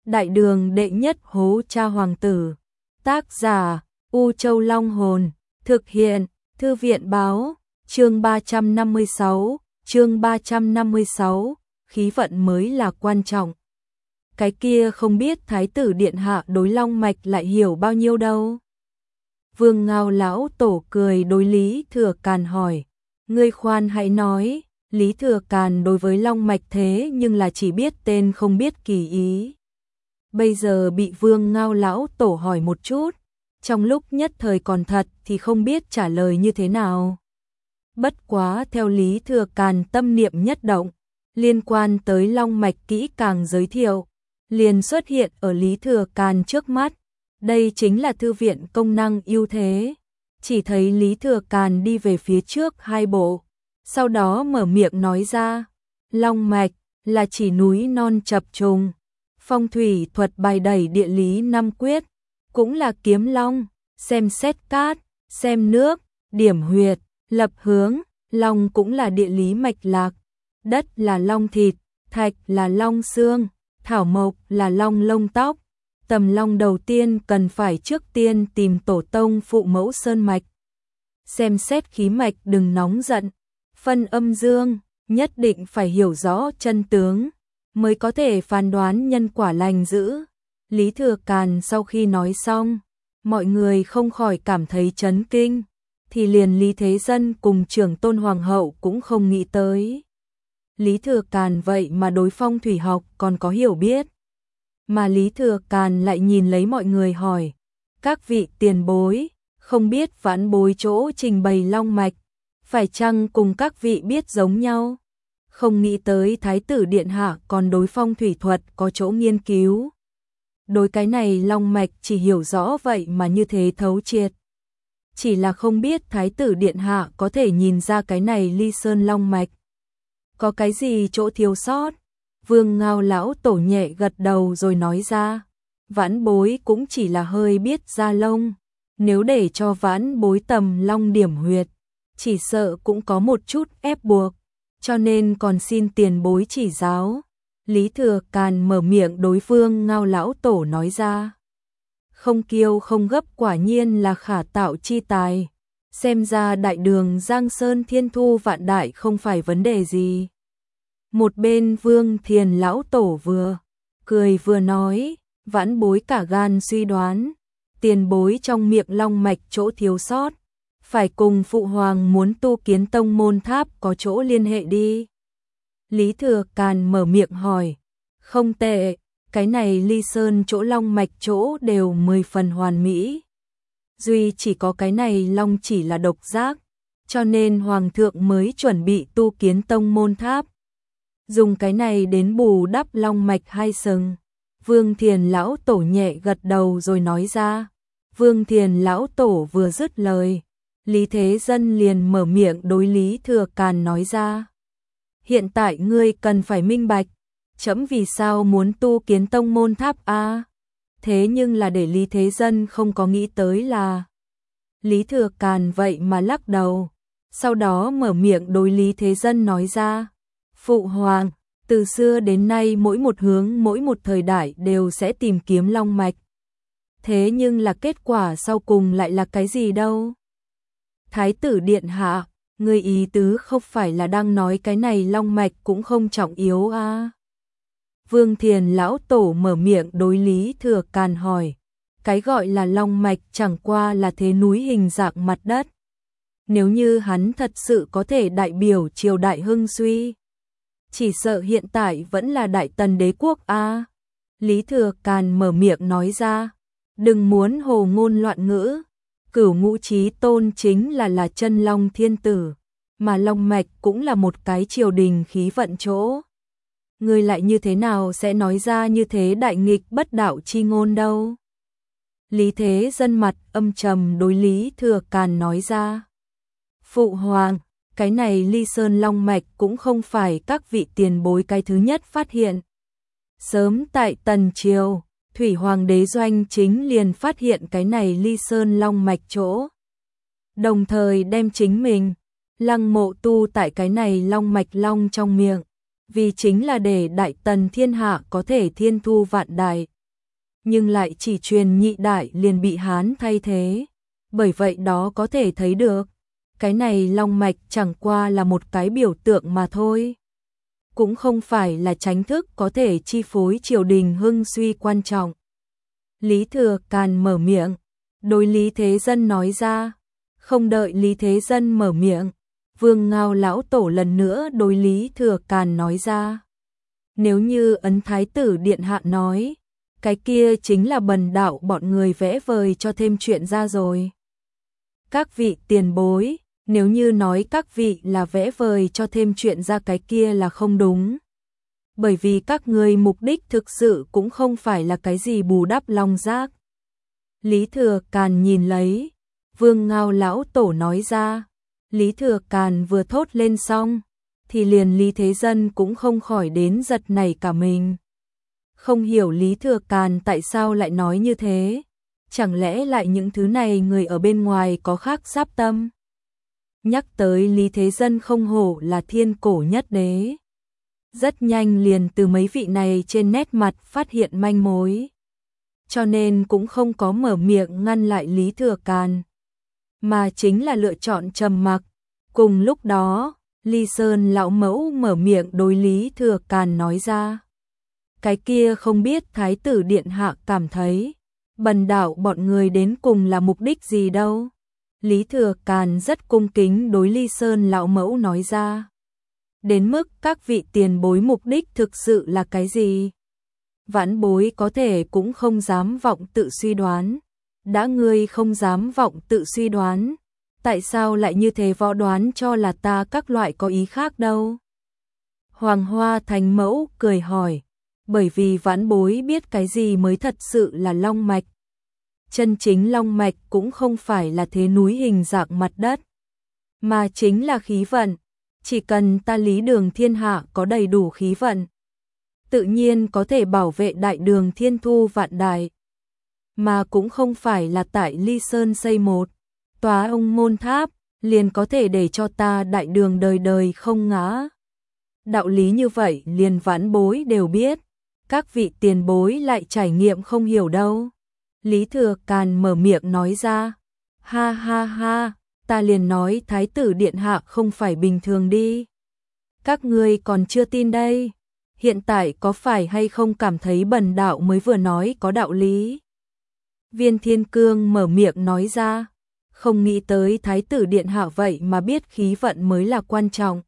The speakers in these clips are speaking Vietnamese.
Đại đường đệ nhất hố cha hoàng tử. Tác giả U Châu Long Hồn. Thực hiện Thư viện Báo. Chương 356. Chương 356. Khí vận mới là quan trọng. Cái kia không biết thái tử điện hạ đối long mạch lại hiểu bao nhiêu đâu. Vương Ngao lão tổ cười đối Lý Thừa Càn hỏi. Ngươi khoan hãy nói. Lý Thừa Càn đối với long mạch thế nhưng là chỉ biết tên không biết kỳ ý. Bây giờ bị Vương Ngao lão tổ hỏi một chút, trong lúc nhất thời còn thật thì không biết trả lời như thế nào. Bất quá theo Lý Thừa Càn tâm niệm nhất động, liên quan tới long mạch kỹ càng giới thiệu, liền xuất hiện ở Lý Thừa Càn trước mắt. Đây chính là thư viện công năng ưu thế. Chỉ thấy Lý Thừa Càn đi về phía trước hai bộ, sau đó mở miệng nói ra, long mạch là chỉ núi non chập trùng, phong thủy thuật bài đẩy địa lý năm quyết, cũng là kiếm long, xem xét cát, xem nước, điểm huyệt, lập hướng, long cũng là địa lý mạch lạc, đất là long thịt, thạch là long xương, thảo mộc là long lông tóc. Tầm long đầu tiên cần phải trước tiên tìm tổ tông phụ mẫu sơn mạch. Xem xét khí mạch đừng nóng giận, phân âm dương, nhất định phải hiểu rõ chân tướng, mới có thể phán đoán nhân quả lành dữ. Lý Thừa Càn sau khi nói xong, mọi người không khỏi cảm thấy chấn kinh, thì liền Lý Thế Dân cùng trưởng tôn hoàng hậu cũng không nghĩ tới. Lý Thừa Càn vậy mà đối phong thủy học còn có hiểu biết. Mà Lý Thừa Càn lại nhìn lấy mọi người hỏi, các vị tiền bối, không biết vãn bối chỗ trình bày long mạch, phải chăng cùng các vị biết giống nhau? Không nghĩ tới thái tử điện hạ còn đối phong thủy thuật có chỗ nghiên cứu. Đối cái này long mạch chỉ hiểu rõ vậy mà như thế thấu triệt. Chỉ là không biết thái tử điện hạ có thể nhìn ra cái này ly sơn long mạch có cái gì chỗ thiếu sót. Vương Ngao lão tổ nhẹ gật đầu rồi nói ra, vãn bối cũng chỉ là hơi biết da lông, nếu để cho vãn bối tầm long điểm huyệt, chỉ sợ cũng có một chút ép buộc, cho nên còn xin tiền bối chỉ giáo. Lý Thừa Càn mở miệng đối Vương Ngao lão tổ nói ra, không kiêu không gấp quả nhiên là khả tạo chi tài, xem ra đại đường Giang Sơn thiên thu vạn đại không phải vấn đề gì. Một bên Vương Thiền lão tổ vừa cười vừa nói, vãn bối cả gan suy đoán, tiền bối trong miệng long mạch chỗ thiếu sót, phải cùng phụ hoàng muốn tu kiến tông môn tháp có chỗ liên hệ đi. Lý Thừa Càn mở miệng hỏi, không tệ, cái này ly sơn chỗ long mạch chỗ đều 10 phần hoàn mỹ. Duy chỉ có cái này long chỉ là độc giác, cho nên hoàng thượng mới chuẩn bị tu kiến tông môn tháp. Dùng cái này đến bù đắp long mạch hai sừng. Vương Thiền lão tổ nhẹ gật đầu rồi nói ra. Vương Thiền lão tổ vừa dứt lời, Lý Thế Dân liền mở miệng đối Lý Thừa Càn nói ra. Hiện tại ngươi cần phải minh bạch, trẫm vì sao muốn tu kiến tông môn tháp a? Thế nhưng là để Lý Thế Dân không có nghĩ tới là. Lý Thừa Càn vậy mà lắc đầu, sau đó mở miệng đối Lý Thế Dân nói ra. Phụ hoàng, từ xưa đến nay mỗi một hướng mỗi một thời đại đều sẽ tìm kiếm long mạch. Thế nhưng là kết quả sau cùng lại là cái gì đâu? Thái tử điện hạ, người ý tứ không phải là đang nói cái này long mạch cũng không trọng yếu à? Vương Thiền lão tổ mở miệng đối Lý Thừa Càn hỏi, cái gọi là long mạch chẳng qua là thế núi hình dạng mặt đất. Nếu như hắn thật sự có thể đại biểu triều đại hưng suy, chỉ sợ hiện tại vẫn là Đại Tần đế quốc a. Lý Thừa Càn mở miệng nói ra, đừng muốn hồ ngôn loạn ngữ, Cửu Ngũ Chí Tôn chính là chân long thiên tử, mà long mạch cũng là một cái triều đình khí vận chỗ. Ngươi lại như thế nào sẽ nói ra như thế đại nghịch bất đạo chi ngôn đâu? Lý Thế Dân mặt âm trầm đối Lý Thừa Càn nói ra, phụ hoàng, cái này ly sơn long mạch cũng không phải các vị tiền bối cái thứ nhất phát hiện. Sớm tại Tần Triều, Thủy Hoàng đế Doanh Chính liền phát hiện cái này ly sơn long mạch chỗ. Đồng thời đem chính mình, lăng mộ tu tại cái này long mạch long trong miệng, vì chính là để Đại Tần thiên hạ có thể thiên thu vạn đại, nhưng lại chỉ truyền nhị đại liền bị Hán thay thế. Bởi vậy đó có thể thấy được, cái này long mạch chẳng qua là một cái biểu tượng mà thôi. Cũng không phải là chánh thức có thể chi phối triều đình hưng suy quan trọng. Lý Thừa Càn mở miệng, đối Lý Thế Dân nói ra. Không đợi Lý Thế Dân mở miệng, Vương Ngao lão tổ lần nữa đối Lý Thừa Càn nói ra. Nếu như ấn thái tử điện hạ nói, cái kia chính là bần đạo bọn người vẽ vời cho thêm chuyện ra rồi. Các vị tiền bối, nếu như nói các vị là vẽ vời cho thêm chuyện ra cái kia là không đúng. Bởi vì các người mục đích thực sự cũng không phải là cái gì bù đắp long giác. Lý Thừa Càn nhìn lấy, Vương Ngao lão tổ nói ra. Lý Thừa Càn vừa thốt lên xong, thì liền Lý Thế Dân cũng không khỏi đến giật nảy cả mình. Không hiểu Lý Thừa Càn tại sao lại nói như thế, chẳng lẽ lại những thứ này người ở bên ngoài có khác giáp tâm. Nhắc tới Lý Thế Dân không hổ là thiên cổ nhất đế. Rất nhanh liền từ mấy vị này trên nét mặt phát hiện manh mối. Cho nên cũng không có mở miệng ngăn lại Lý Thừa Càn, mà chính là lựa chọn trầm mặc. Cùng lúc đó, Ly Sơn lão mẫu mở miệng đối Lý Thừa Càn nói ra. Cái kia không biết Thái tử Điện Hạ cảm thấy, bần đạo bọn người đến cùng là mục đích gì đâu. Lý Thừa Càn rất cung kính đối Ly Sơn lão mẫu nói ra. Đến mức các vị tiền bối mục đích thực sự là cái gì? Vãn bối có thể cũng không dám vọng tự suy đoán. Đã ngươi không dám vọng tự suy đoán, tại sao lại như thế võ đoán cho là ta các loại có ý khác đâu? Hoàng Hoa Thánh Mẫu cười hỏi, bởi vì vãn bối biết cái gì mới thật sự là long mạch. Chân chính long mạch cũng không phải là thế núi hình dạng mặt đất, mà chính là khí vận. Chỉ cần ta Lý Đường thiên hạ có đầy đủ khí vận, tự nhiên có thể bảo vệ đại đường thiên thu vạn đại. Mà cũng không phải là tại Ly Sơn xây một tòa ông môn tháp, liền có thể để cho ta đại đường đời đời không ngã. Đạo lý như vậy liền vãn bối đều biết, các vị tiền bối lại trải nghiệm không hiểu đâu. Lý Thừa Càn mở miệng nói ra, ha ha ha, ta liền nói Thái tử Điện Hạ không phải bình thường đi. Các ngươi còn chưa tin đây, hiện tại có phải hay không cảm thấy bần đạo mới vừa nói có đạo lý? Viên Thiên Cương mở miệng nói ra, không nghĩ tới Thái tử Điện Hạ vậy mà biết khí vận mới là quan trọng.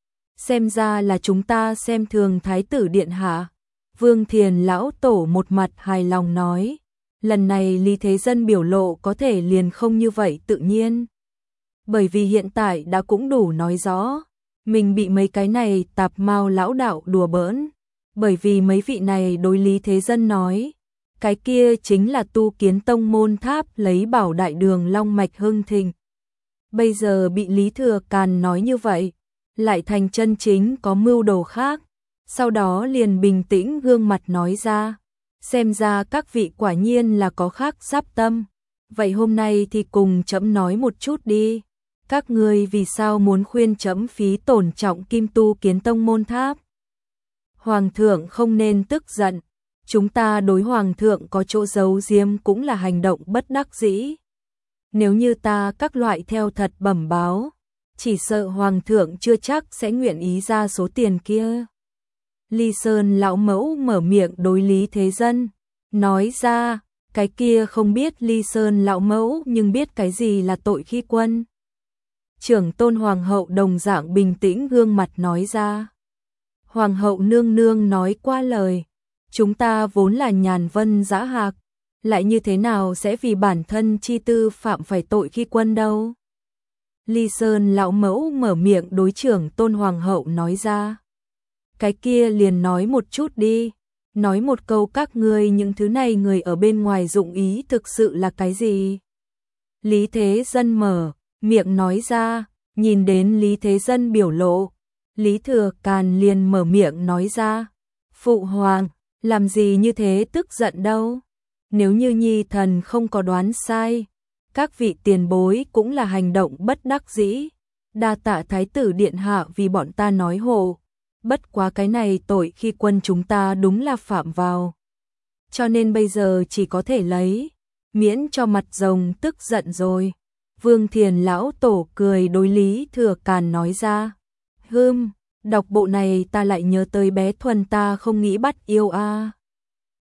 Xem ra là chúng ta xem thường Thái tử Điện Hạ. Vương Thiền lão tổ một mặt hài lòng nói, lần này Lý Thế Dân biểu lộ có thể liền không như vậy tự nhiên. Bởi vì hiện tại đã cũng đủ nói rõ, mình bị mấy cái này tạp mao lão đạo đùa bỡn. Bởi vì mấy vị này đối Lý Thế Dân nói, cái kia chính là tu kiến tông môn tháp lấy bảo đại đường long mạch hưng thịnh. Bây giờ bị Lý Thừa Càn nói như vậy, lại thành chân chính có mưu đồ khác. Sau đó liền bình tĩnh gương mặt nói ra, xem ra các vị quả nhiên là có khác giáp tâm. Vậy hôm nay thì cùng trẫm nói một chút đi. Các ngươi vì sao muốn khuyên trẫm phí tổn trọng kim tu kiến tông môn tháp? Hoàng thượng không nên tức giận. Chúng ta đối hoàng thượng có chỗ giấu giếm cũng là hành động bất đắc dĩ. Nếu như ta các loại theo thật bẩm báo, chỉ sợ hoàng thượng chưa chắc sẽ nguyện ý ra số tiền kia. Ly Sơn lão mẫu mở miệng đối Lý Thế Dân, nói ra, cái kia không biết Ly Sơn lão mẫu nhưng biết cái gì là tội khi quân. Trưởng tôn hoàng hậu đồng dạng bình tĩnh gương mặt nói ra. Hoàng hậu nương nương nói qua lời, chúng ta vốn là nhàn vân dã hạc, lại như thế nào sẽ vì bản thân chi tư phạm phải tội khi quân đâu. Ly Sơn lão mẫu mở miệng đối trưởng tôn hoàng hậu nói ra. Cái kia liền nói một chút đi, nói một câu các ngươi những thứ này người ở bên ngoài dụng ý thực sự là cái gì? Lý Thế Dân mở miệng nói ra, nhìn đến Lý Thế Dân biểu lộ, Lý Thừa Càn liền mở miệng nói ra, Phụ Hoàng, làm gì như thế tức giận đâu? Nếu như nhi thần không có đoán sai, các vị tiền bối cũng là hành động bất đắc dĩ, đa tạ Thái tử Điện Hạ vì bọn ta nói hộ. Bất quá cái này tội khi quân chúng ta đúng là phạm vào. cho nên bây giờ chỉ có thể lấy, miễn cho mặt rồng tức giận rồi. Vương Thiền lão tổ cười đối Lý Thừa Càn nói ra. Đọc bộ này ta lại nhớ tới bé Thuần ta không nghĩ bắt yêu a.